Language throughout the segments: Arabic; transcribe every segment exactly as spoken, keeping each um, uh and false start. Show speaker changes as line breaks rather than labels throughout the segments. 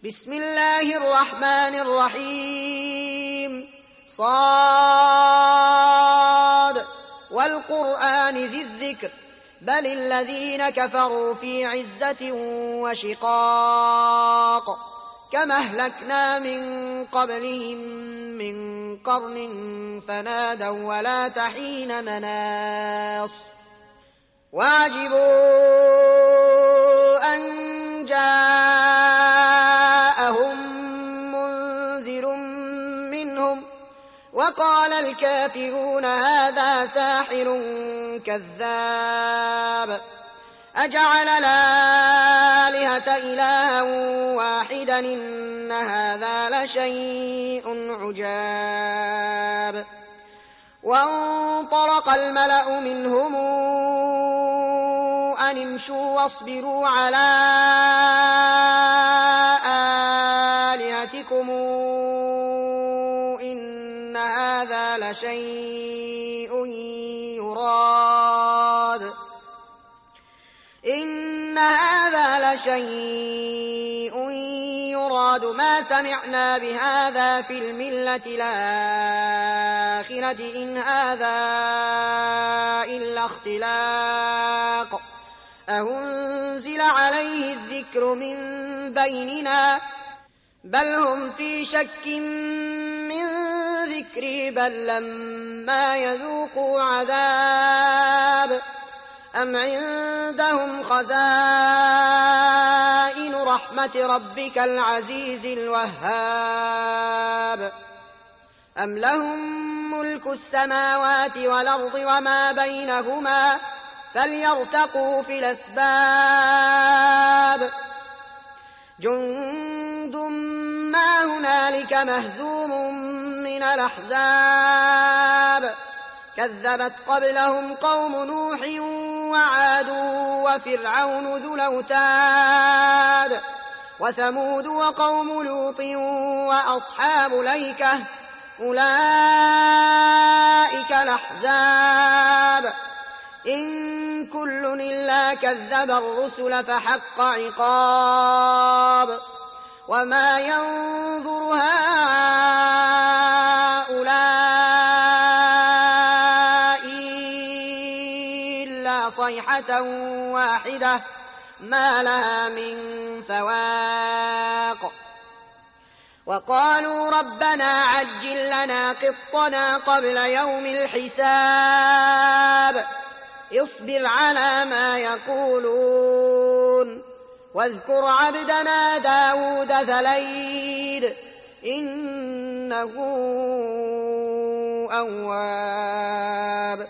بسم الله الرحمن الرحيم صاد والقرآن ذي الذكر بل الذين كفروا في عزة وشقاق كما أهلكنا من قبلهم من قرن فنادوا ولا تحين مناص وعجبوا أن جاءهم منذر منهم وقال الكافرون هذا ساحر كذاب أجعل الآلهة إلها واحدا إن هذا لشيء عجاب وانطلق الملأ منهم أن امشوا واصبروا على آلهتكم إن هذا لشيء يراد إن هذا لشيء يراد ما سمعنا بهذا في الملة الآخرة إن هذا إلا اختلاق أأنزل عليه الذكر من بيننا بل هم في شك من ذكري بل لما يذوقوا عذاب أم عندهم خزائن رحمة ربك العزيز الوهاب أم لهم ملك السماوات والأرض وما بينهما فليرتقوا في الأسباب جند ما هنالك مهزوم من الأحزاب كذبت قبلهم قوم نوح وعاد وفرعون ذو الأوتاد وثمود وقوم لوط وأصحاب الأيكة أولئك الأحزاب إن كل إلا كذب الرسل فحق عقاب وما ينظر هؤلاء إلا صيحة واحدة ما لها من فواق وقالوا ربنا عجل لنا قطنا قبل يوم الحساب اصبر على ما يقولون واذكر عبدنا داود ذا الأيد إنه أواب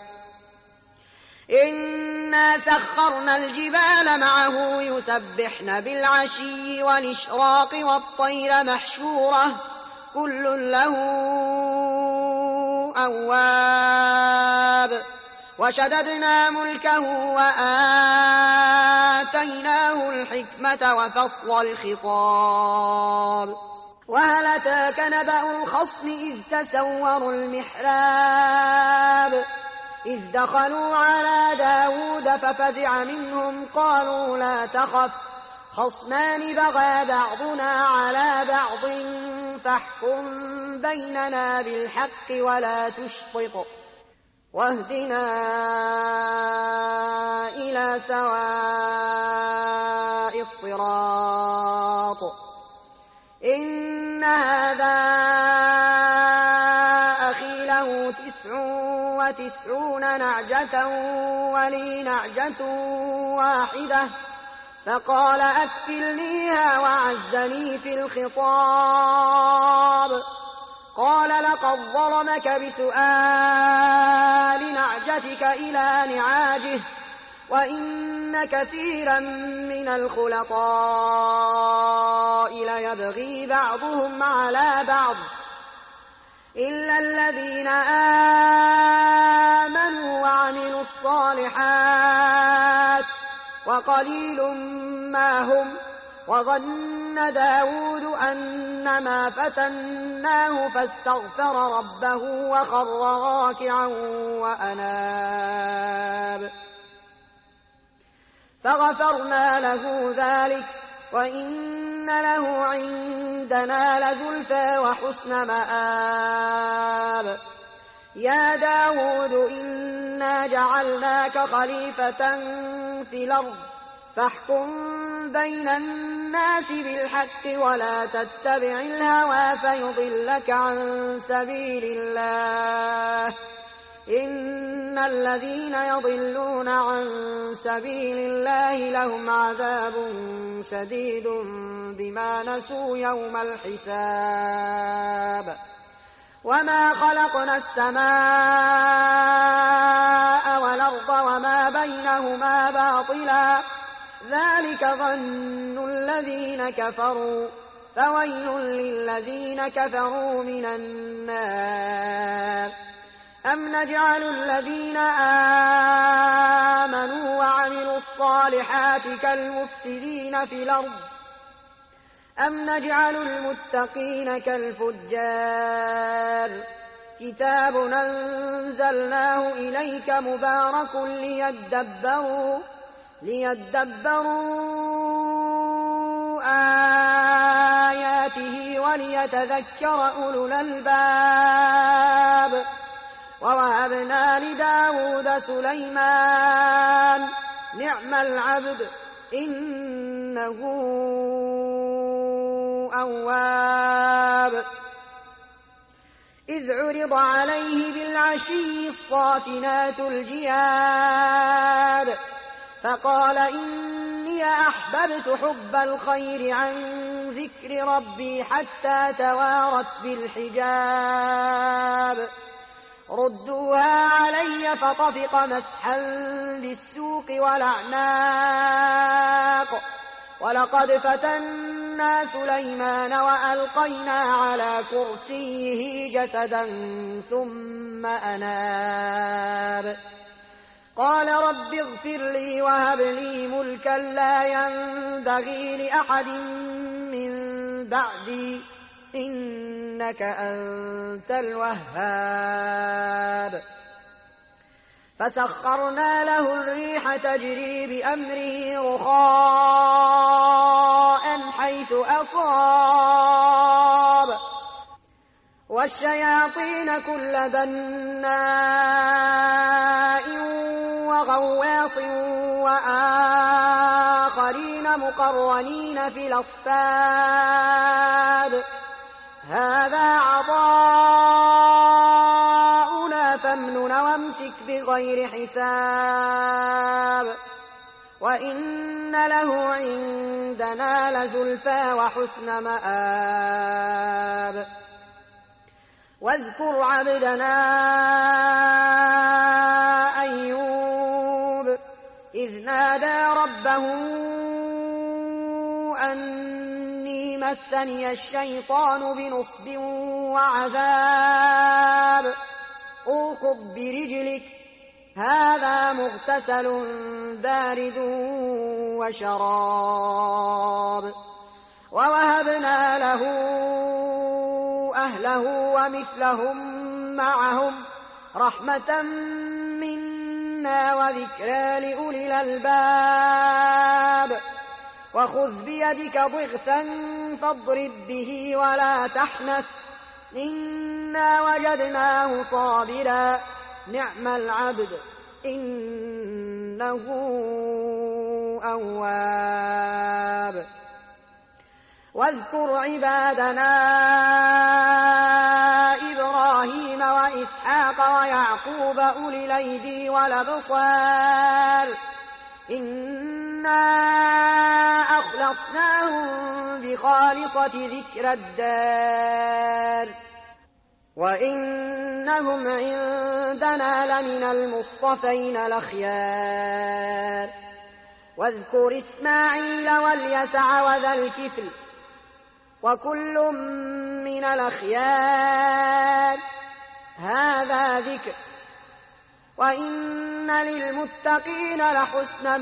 إنا سخرنا الجبال معه يسبحن بالعشي والإشراق والطير محشورة كل له أواب وشددنا ملكه وآتيناه الحكمة وفصل الخطاب وهل أتاك نبأ الخصم إذ تسوروا المحراب إذ دخلوا على داود ففزع منهم قالوا لا تخف خصمان بغى بعضنا على بعض فاحكم بيننا بالحق ولا تشطط واهدنا إلى سواء الصراط إن هذا أخي له تسع وتسعون نعجة ولي نعجة واحدة فقال أكفلنيها وعزني في الخطاب قال لقد ظلمك بسؤال نعجتك إلى نعاجه وإن كثيرا من الخلطاء ليبغي بعضهم على بعض إلا الذين آمنوا وعملوا الصالحات وقليل ما هم وظن داود أنما فتناه فاستغفر ربه وخر راكعا وأناب فغفرنا له ذلك وإن له عند عندنا لزلفى وحسن مآب يا داود إنا جعلناك خليفة في الأرض فاحكم بين الناس بالحق ولا تتبع الهوى فيضلك عن سبيل الله إن الذين يضلون عن سبيل الله لهم عذاب شديد بما نسوا يوم الحساب وما خلقنا السماء والأرض وما بينهما باطلا ذلك ظن الذين كفروا فويل للذين كفروا من النار أم نجعل الذين آمنوا وعملوا الصالحات كالمفسدين في الأرض أم نجعل المتقين كالفجار كتاب أنزلناه إليك مبارك ليدبروا ليدبروا آياته وليتذكر أولو الألباب ووهبنا لداود سليمان نعم العبد إنه أواب إذ عرض عليه بالعشي الصافنات الجياد فقال إني أحببت حب الخير عن ذكر ربي حتى توارت بالحجاب ردوها علي فطفق مسحا بالسوق والأعناق ولقد فتنا سليمان وألقينا على كرسيه جسدا ثم أناب قال رب اغفر لي وهب لي ملكا لا ينبغي لأحد من بعدي إنك أنت الوهاب فسخرنا له الريح تجري بأمره رخاء حيث أصاب والشياطين كل بناء وغواص وآخرين مقرنين في الأصفاد هذا عطاؤنا فامنن وامسك بغير حساب وإن له عندنا لزلفى وحسن مآب واذكر عبدنا أيوب إذ نادى ربه أني مسني الشيطان بنصب وعذاب اركض برجلك هذا مغتسل بارد وشراب ووهبنا له أهله ومثلهم معهم رحمة منا وذكرى لأولي الألباب وخذ بيدك ضغثا فاضرب به ولا تحنث إنا وجدناه صابرا نعم العبد إنه أواب واذكر عبادنا إبراهيم وإسحاق ويعقوب أولي الأيدي والأبصار إنا أخلصناهم بخالصة ذكر الدار وإنهم عندنا لمن المصطفين الأخيار واذكر إسماعيل واليسع وذا الكفل وكل من الأخيار هذا ذكر وإن للمتقين لحسن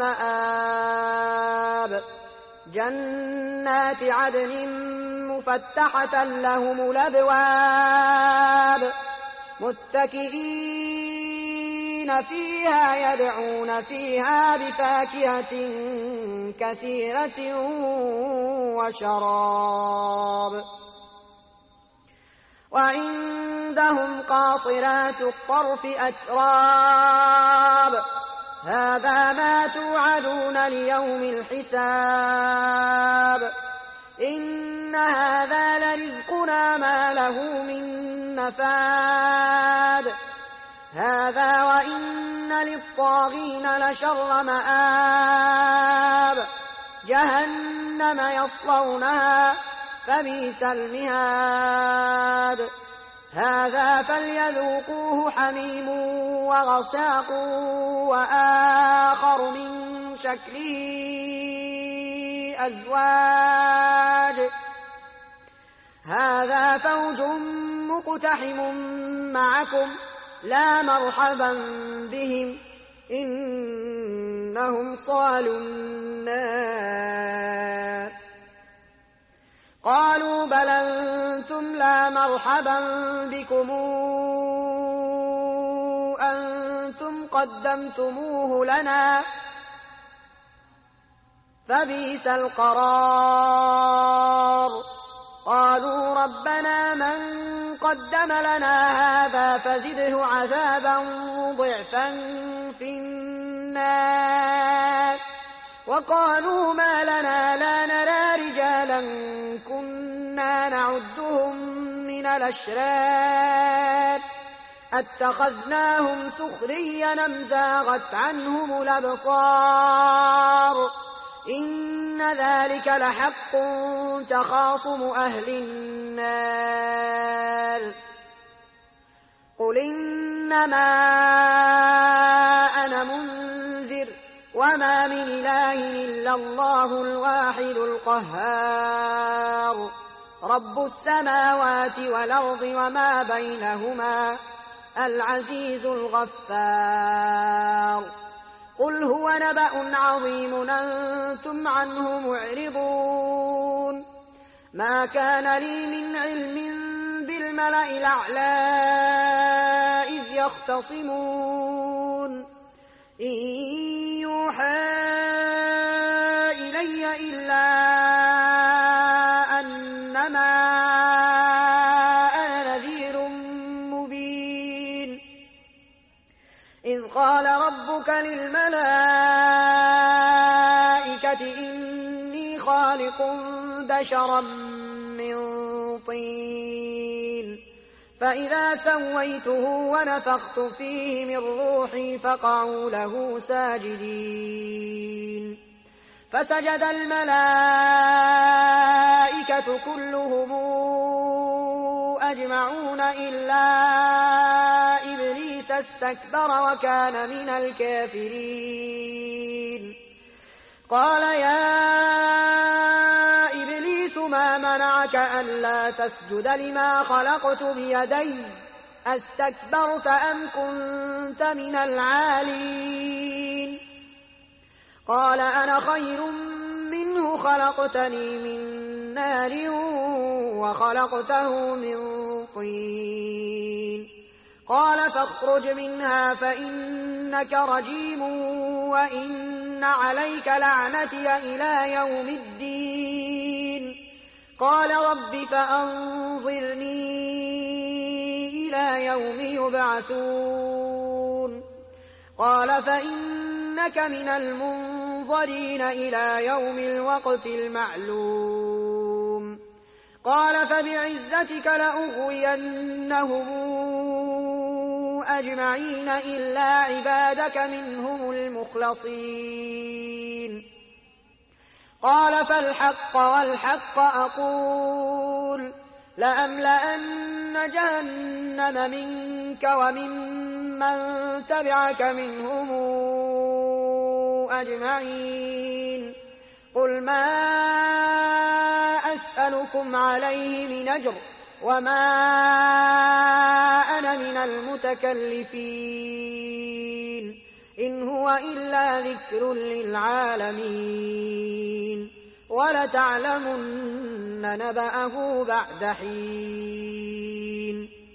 مآب جنات عدن مفتحة لهم الأبواب متكئين فيها يدعون فيها بفاكهة كثيرة وشراب كأنهم قاصرات الطرف أتراب هذا ما توعدون ليوم الحساب إن هذا لرزقنا ما له من نفاد هذا وإن للطاغين لشر مآب جهنم يصلونها فبئس المهاد هذا فليذوقوه حميم وغساق وآخر من شكله أزواج هذا فوج مقتحم معكم لا مرحبا بهم إنهم صالوا النار قالوا بل أنتم لا مرحبا بكم أنتم قدمتموه لنا فبئس القرار قالوا ربنا من قدم لنا هذا فزده عذابا ضعفا في النار وقالوا ما لنا لا نرى رجالا كنا نعدهم من الأشرار اتخذناهم سخريا أم زاغت عنهم الأبصار إن ذلك لحق تخاصم أهل النار قل إنما أنا منذر وما من إله إلا الله الواحد القهار رب السماوات والأرض وما بينهما العزيز الغفار قل هو نبأ عظيم أنتم عنه معرضون ما كان لي من علم بالملأ الأعلى إذ يختصمون إن يوحى إلي إلا أنما أنا نذير مبين إذ قال ربك للملائكة إني خالق بشرا من طين فإذا سويته ونفخت فيه من روحي فقعوا له ساجدين فسجد الملائكة كلهم أجمعون إلا إبليس استكبر وكان من الكافرين قال يا إبليس ما منعك ألا تسجد لما خلقت بيدي أستكبرت أم كنت من العالين قال أنا خير منه خلقتني من نار وخلقته من طين قال فاخرج منها فإنك رجيم وإن عليك لعنتي إلى يوم الدين قال رب فأنظرني إلى يوم يبعثون قال فإنك من المنظرين إلى يوم الوقت المعلوم قال فبعزتك لأغوينهم أجمعين إلا عبادك منهم المخلصين قال فالحق والحق أقول لأملأن جهنم منك وممن تبعك منهم أجمعين قل ما أسألكم عليه من أجر وما أنا من المتكلفين إن هو إلا ذكر للعالمين ولتعلمن نبأه بعد حين